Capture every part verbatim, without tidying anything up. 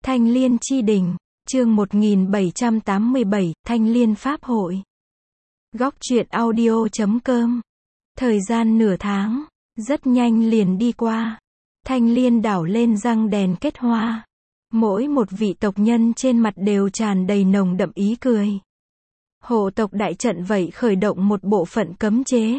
Thanh Liên Chi Đỉnh, chương một nghìn bảy trăm tám mươi bảy, Thanh Liên Pháp Hội. Góc truyện audio chấm com. Thời gian nửa tháng, rất nhanh liền đi qua. Thanh Liên đảo lên răng đèn kết hoa. Mỗi một vị tộc nhân trên mặt đều tràn đầy nồng đậm ý cười. Hộ tộc đại trận vậy khởi động một bộ phận cấm chế.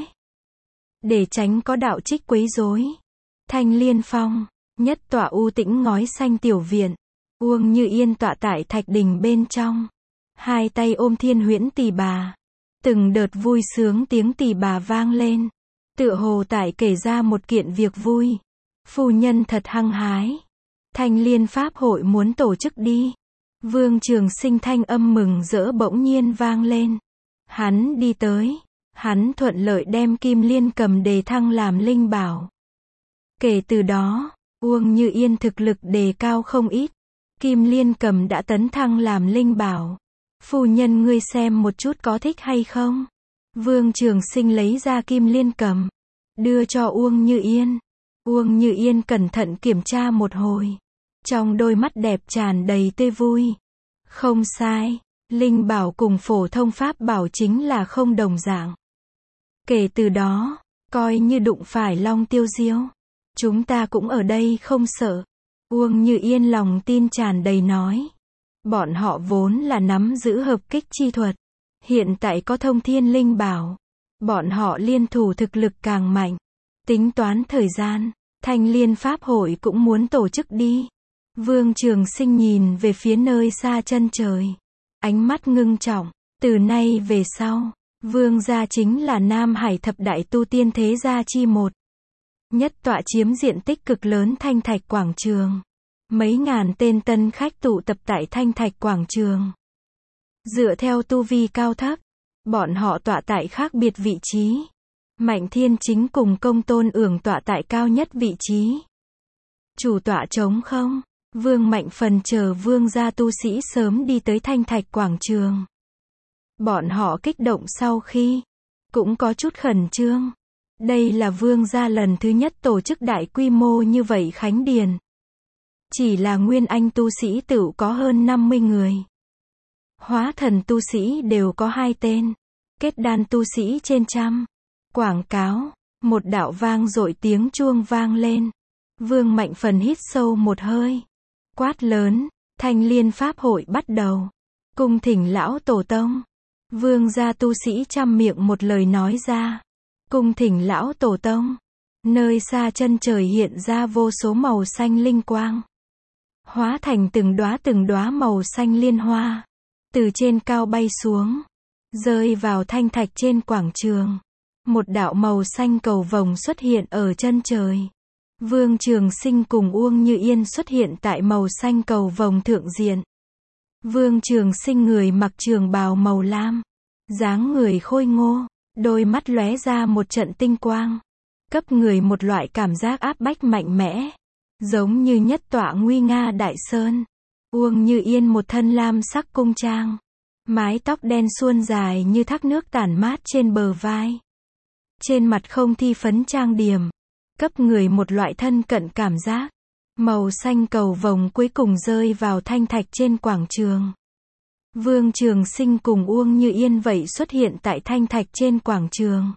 Để tránh có đạo trích quấy rối. Thanh Liên Phong, nhất tọa u tĩnh ngói xanh tiểu viện. Uông Như Yên tọa tại thạch đình bên trong. Hai tay ôm thiên huyễn tỳ bà. Từng đợt vui sướng tiếng tỳ bà vang lên. Tựa hồ tại kể ra một kiện việc vui. Phu nhân thật hăng hái. Thanh Liên Pháp hội muốn tổ chức đi. Vương Trường Sinh thanh âm mừng rỡ bỗng nhiên vang lên. Hắn đi tới. Hắn thuận lợi đem Kim Liên Cầm đề thăng làm linh bảo. Kể từ đó, Uông Như Yên thực lực đề cao không ít. Kim Liên Cầm đã tấn thăng làm linh bảo. Phu nhân ngươi xem một chút có thích hay không? Vương Trường Sinh lấy ra Kim Liên Cầm. Đưa cho Uông Như Yên. Uông Như Yên cẩn thận kiểm tra một hồi. Trong đôi mắt đẹp tràn đầy tươi vui. Không sai, linh bảo cùng phổ thông pháp bảo chính là không đồng dạng. Kể từ đó, coi như đụng phải Long Tiêu Diêu, chúng ta cũng ở đây không sợ. Uông Như Yên lòng tin tràn đầy nói. Bọn họ vốn là nắm giữ hợp kích chi thuật. Hiện tại có thông thiên linh bảo. Bọn họ liên thủ thực lực càng mạnh. Tính toán thời gian, Thanh Liên Pháp hội cũng muốn tổ chức đi. Vương Trường Sinh nhìn về phía nơi xa chân trời. Ánh mắt ngưng trọng. Từ nay về sau, Vương gia chính là Nam Hải thập đại tu tiên thế gia chi một. Nhất tọa chiếm diện tích cực lớn Thanh Thạch Quảng Trường. Mấy ngàn tên tân khách tụ tập tại Thanh Thạch Quảng Trường. Dựa theo tu vi cao thấp, bọn họ tọa tại khác biệt vị trí. Mạnh Thiên Chính cùng Công Tôn Ưởng tọa tại cao nhất vị trí. Chủ tọa trống không, Vương Mạnh Phần chờ Vương gia tu sĩ sớm đi tới Thanh Thạch Quảng Trường. Bọn họ kích động sau khi, cũng có chút khẩn trương. Đây là Vương gia lần thứ nhất tổ chức đại quy mô như vậy khánh điền. Chỉ là nguyên anh tu sĩ tựu có hơn năm mươi người. Hóa thần tu sĩ đều có hai tên. Kết đan tu sĩ trên trăm. Quảng cáo, một đạo vang dội tiếng chuông vang lên. Vương Mạnh Phần hít sâu một hơi. Quát lớn, Thanh Liên Pháp hội bắt đầu. Cung thỉnh lão tổ tông. Vương gia tu sĩ trăm miệng một lời nói ra. Cung thỉnh lão tổ tông. Nơi xa chân trời hiện ra vô số màu xanh linh quang. Hóa thành từng đóa từng đóa màu xanh liên hoa. Từ trên cao bay xuống. Rơi vào thanh thạch trên quảng trường. Một đạo màu xanh cầu vồng xuất hiện ở chân trời. Vương Trường Sinh cùng Uông Như Yên xuất hiện tại màu xanh cầu vồng thượng diện. Vương Trường Sinh người mặc trường bào màu lam. Dáng người khôi ngô. Đôi mắt lóe ra một trận tinh quang. Cấp người một loại cảm giác áp bách mạnh mẽ. Giống như nhất tọa nguy nga đại sơn. Uông Như Yên một thân lam sắc cung trang. Mái tóc đen suôn dài như thác nước tản mát trên bờ vai. Trên mặt không thi phấn trang điểm. Cấp người một loại thân cận cảm giác. Màu xanh cầu vồng cuối cùng rơi vào thanh thạch trên quảng trường. Vương Trường Sinh cùng Uông Như Yên vậy xuất hiện tại thanh thạch trên quảng trường.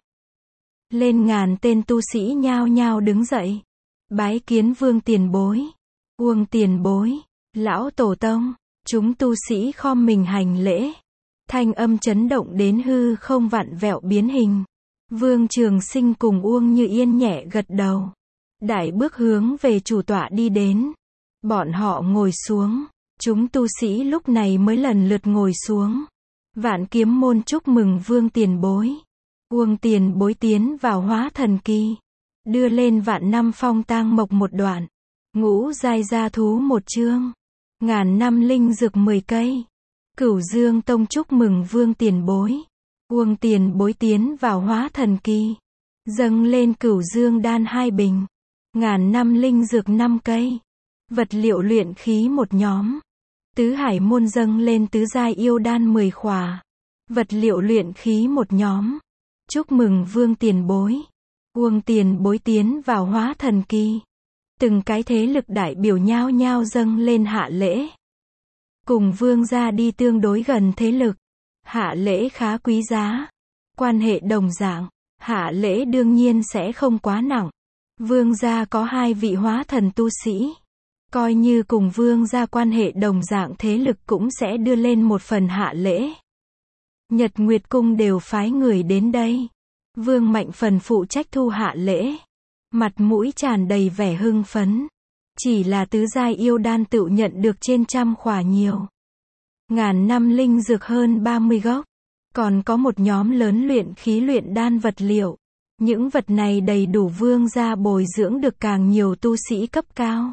Lên ngàn tên tu sĩ nhao nhao đứng dậy. Bái kiến Vương tiền bối. Uông tiền bối. Lão tổ tông. Chúng tu sĩ khom mình hành lễ. Thanh âm chấn động đến hư không vặn vẹo biến hình. Vương Trường Sinh cùng Uông Như Yên nhẹ gật đầu. Đại bước hướng về chủ tọa đi đến. Bọn họ ngồi xuống. Chúng tu sĩ lúc này mới lần lượt ngồi xuống. Vạn Kiếm môn chúc mừng Vương tiền bối. Uông tiền bối tiến vào hóa thần kỳ. Đưa lên vạn năm phong tang mộc một đoạn. Ngũ giai gia thú một chương. Ngàn năm linh dược mười cây. Cửu Dương tông chúc mừng Vương tiền bối. Uông tiền bối tiến vào hóa thần kỳ. Dâng lên Cửu Dương đan hai bình. Ngàn năm linh dược năm cây. Vật liệu luyện khí một nhóm. Tứ Hải môn dâng lên tứ giai yêu đan mười khỏa. Vật liệu luyện khí một nhóm. Chúc mừng Vương tiền bối. Uông tiền bối tiến vào hóa thần kỳ. Từng cái thế lực đại biểu nhao nhao dâng lên hạ lễ. cùng vương gia đi tương đối gần thế lực. Hạ lễ khá quý giá. Quan hệ đồng dạng, hạ lễ đương nhiên sẽ không quá nặng. Vương gia có hai vị hóa thần tu sĩ. Coi như cùng vương gia quan hệ đồng dạng thế lực cũng sẽ đưa lên một phần hạ lễ. Nhật Nguyệt Cung đều phái người đến đây. Vương Mạnh Phần phụ trách thu hạ lễ. Mặt mũi tràn đầy vẻ hưng phấn. Chỉ là tứ giai yêu đan tựu nhận được trên trăm khỏa nhiều. Ngàn năm linh dược hơn ba mươi gốc. Còn có một nhóm lớn luyện khí luyện đan vật liệu. Những vật này đầy đủ vương gia bồi dưỡng được càng nhiều tu sĩ cấp cao.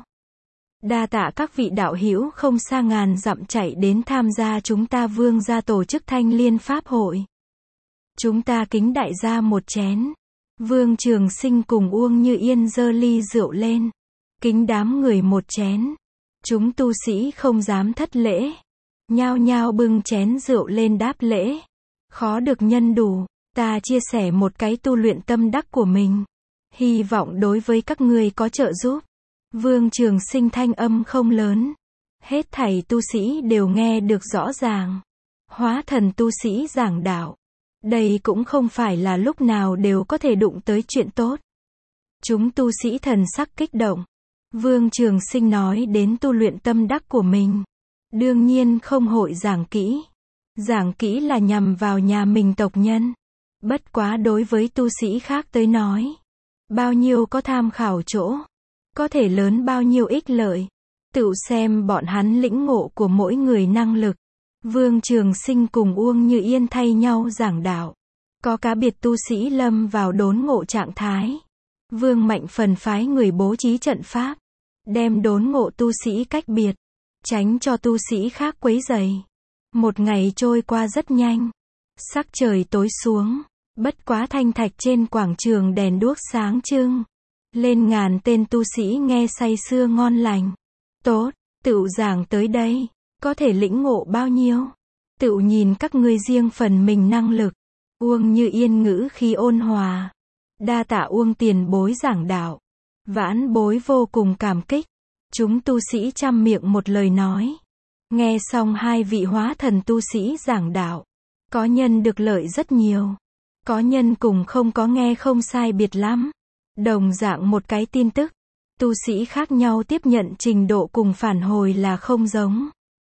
Đa tạ các vị đạo hữu không xa ngàn dặm chạy đến tham gia chúng ta vương gia tổ chức Thanh Liên Pháp hội. Chúng ta kính đại gia một chén. Vương Trường Sinh cùng Uông Như Yên giơ ly rượu lên. Kính đám người một chén. Chúng tu sĩ không dám thất lễ. Nhao nhao bưng chén rượu lên đáp lễ. Khó được nhân đủ, ta chia sẻ một cái tu luyện tâm đắc của mình. Hy vọng đối với các ngươi có trợ giúp. Vương Trường Sinh thanh âm không lớn. Hết thảy tu sĩ đều nghe được rõ ràng. Hóa thần tu sĩ giảng đạo. Đây cũng không phải là lúc nào đều có thể đụng tới chuyện tốt. Chúng tu sĩ thần sắc kích động. Vương Trường Sinh nói đến tu luyện tâm đắc của mình. Đương nhiên không hội giảng kỹ. Giảng kỹ là nhằm vào nhà mình tộc nhân. Bất quá đối với tu sĩ khác tới nói. Bao nhiêu có tham khảo chỗ. Có thể lớn bao nhiêu ích lợi. Tự xem bọn hắn lĩnh ngộ của mỗi người năng lực. Vương Trường Sinh cùng Uông Như Yên thay nhau giảng đạo. Có cá biệt tu sĩ lâm vào đốn ngộ trạng thái. Vương Mạnh Phần phái người bố trí trận pháp. Đem đốn ngộ tu sĩ cách biệt. Tránh cho tu sĩ khác quấy rầy. Một ngày trôi qua rất nhanh. Sắc trời tối xuống. Bất quá thanh thạch trên quảng trường đèn đuốc sáng trưng. Lên ngàn tên tu sĩ nghe say sưa ngon lành. Tốt, tựu giảng tới đây. Có thể lĩnh ngộ bao nhiêu? Tựu nhìn các ngươi riêng phần mình năng lực. Uông Như Yên ngữ khí ôn hòa. Đa tạ Uông tiền bối giảng đạo. Vãn bối vô cùng cảm kích. Chúng tu sĩ trăm miệng một lời nói. Nghe xong hai vị hóa thần tu sĩ giảng đạo. Có nhân được lợi rất nhiều. Có nhân cùng không có nghe không sai biệt lắm. Đồng dạng một cái tin tức. Tu sĩ khác nhau tiếp nhận trình độ cùng phản hồi là không giống.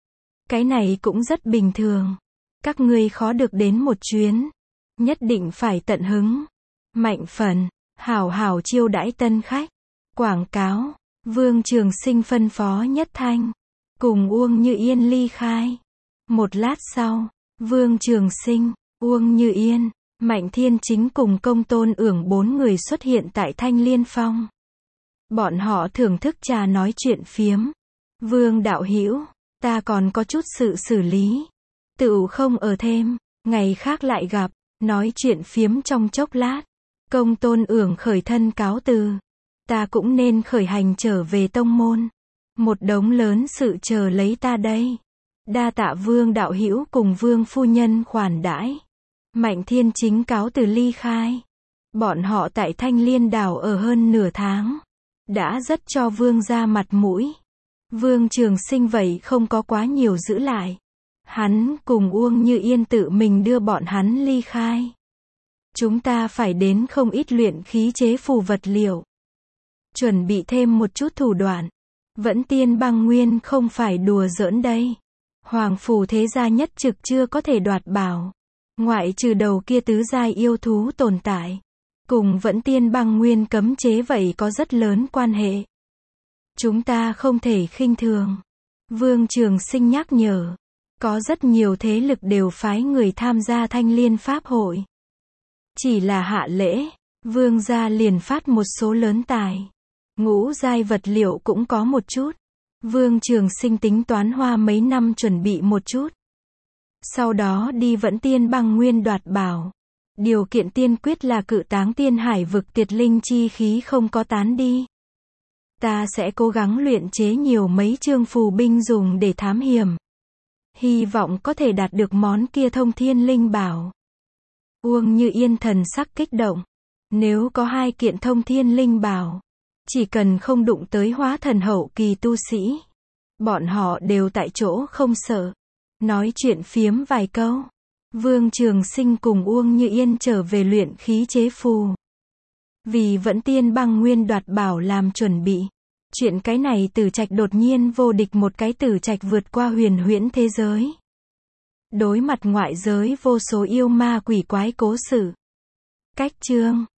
Cái này cũng rất bình thường. Các ngươi khó được đến một chuyến. Nhất định phải tận hứng. Mạnh Phần, hảo hảo chiêu đãi tân khách. Quảng cáo. Vương Trường Sinh phân phó nhất thanh. Cùng Uông Như Yên ly khai. Một lát sau, Vương Trường Sinh, Uông Như Yên, Mạnh Thiên Chính cùng Công Tôn Ưởng bốn người xuất hiện tại Thanh Liên Phong. Bọn họ thưởng thức trà nói chuyện phiếm. Vương đạo hữu, ta còn có chút sự xử lý. Tựu không ở thêm, ngày khác lại gặp, nói chuyện phiếm trong chốc lát. Công Tôn Ưởng khởi thân cáo từ. Ta cũng nên khởi hành trở về tông môn. Một đống lớn sự chờ lấy ta đây. Đa tạ Vương đạo hữu cùng Vương phu nhân khoản đãi. Mạnh Thiên Chính cáo từ ly khai. Bọn họ tại Thanh Liên đảo ở hơn nửa tháng. Đã rất cho Vương ra mặt mũi. Vương Trường Sinh vậy không có quá nhiều giữ lại. Hắn cùng Uông Như Yên tự mình đưa bọn hắn ly khai. Chúng ta phải đến không ít luyện khí chế phù vật liệu. Chuẩn bị thêm một chút thủ đoạn. Vẫn Tiên Băng Nguyên không phải đùa giỡn đây. Hoàng phủ thế gia nhất trực chưa có thể đoạt bảo. Ngoại trừ đầu kia tứ giai yêu thú tồn tại. Cùng Vẫn Tiên Băng Nguyên cấm chế vậy có rất lớn quan hệ. Chúng ta không thể khinh thường. Vương Trường Sinh nhắc nhở. Có rất nhiều thế lực đều phái người tham gia Thanh Liên Pháp hội. Chỉ là hạ lễ, Vương gia liền phát một số lớn tài. Ngũ giai vật liệu cũng có một chút. Vương Trường Sinh tính toán hoa mấy năm chuẩn bị một chút. Sau đó đi Vẫn Tiên Băng Nguyên đoạt bảo. Điều kiện tiên quyết là cự táng tiên hải vực tiệt linh chi khí không có tán đi. Ta sẽ cố gắng luyện chế nhiều mấy chương phù binh dùng để thám hiểm. Hy vọng có thể đạt được món kia thông thiên linh bảo. Uông Như Yên thần sắc kích động. Nếu có hai kiện thông thiên linh bảo, chỉ cần không đụng tới hóa thần hậu kỳ tu sĩ, Bọn họ đều tại chỗ không sợ. Nói chuyện phiếm vài câu. Vương Trường Sinh cùng Uông Như Yên trở về luyện khí chế phù. Vì vẫn tiên băng nguyên đoạt bảo làm chuẩn bị. Chuyện cái này Tử Trạch đột nhiên vô địch một cái Tử Trạch vượt qua huyền huyễn thế giới. Đối mặt ngoại giới vô số yêu ma quỷ quái cố sự. Cách chương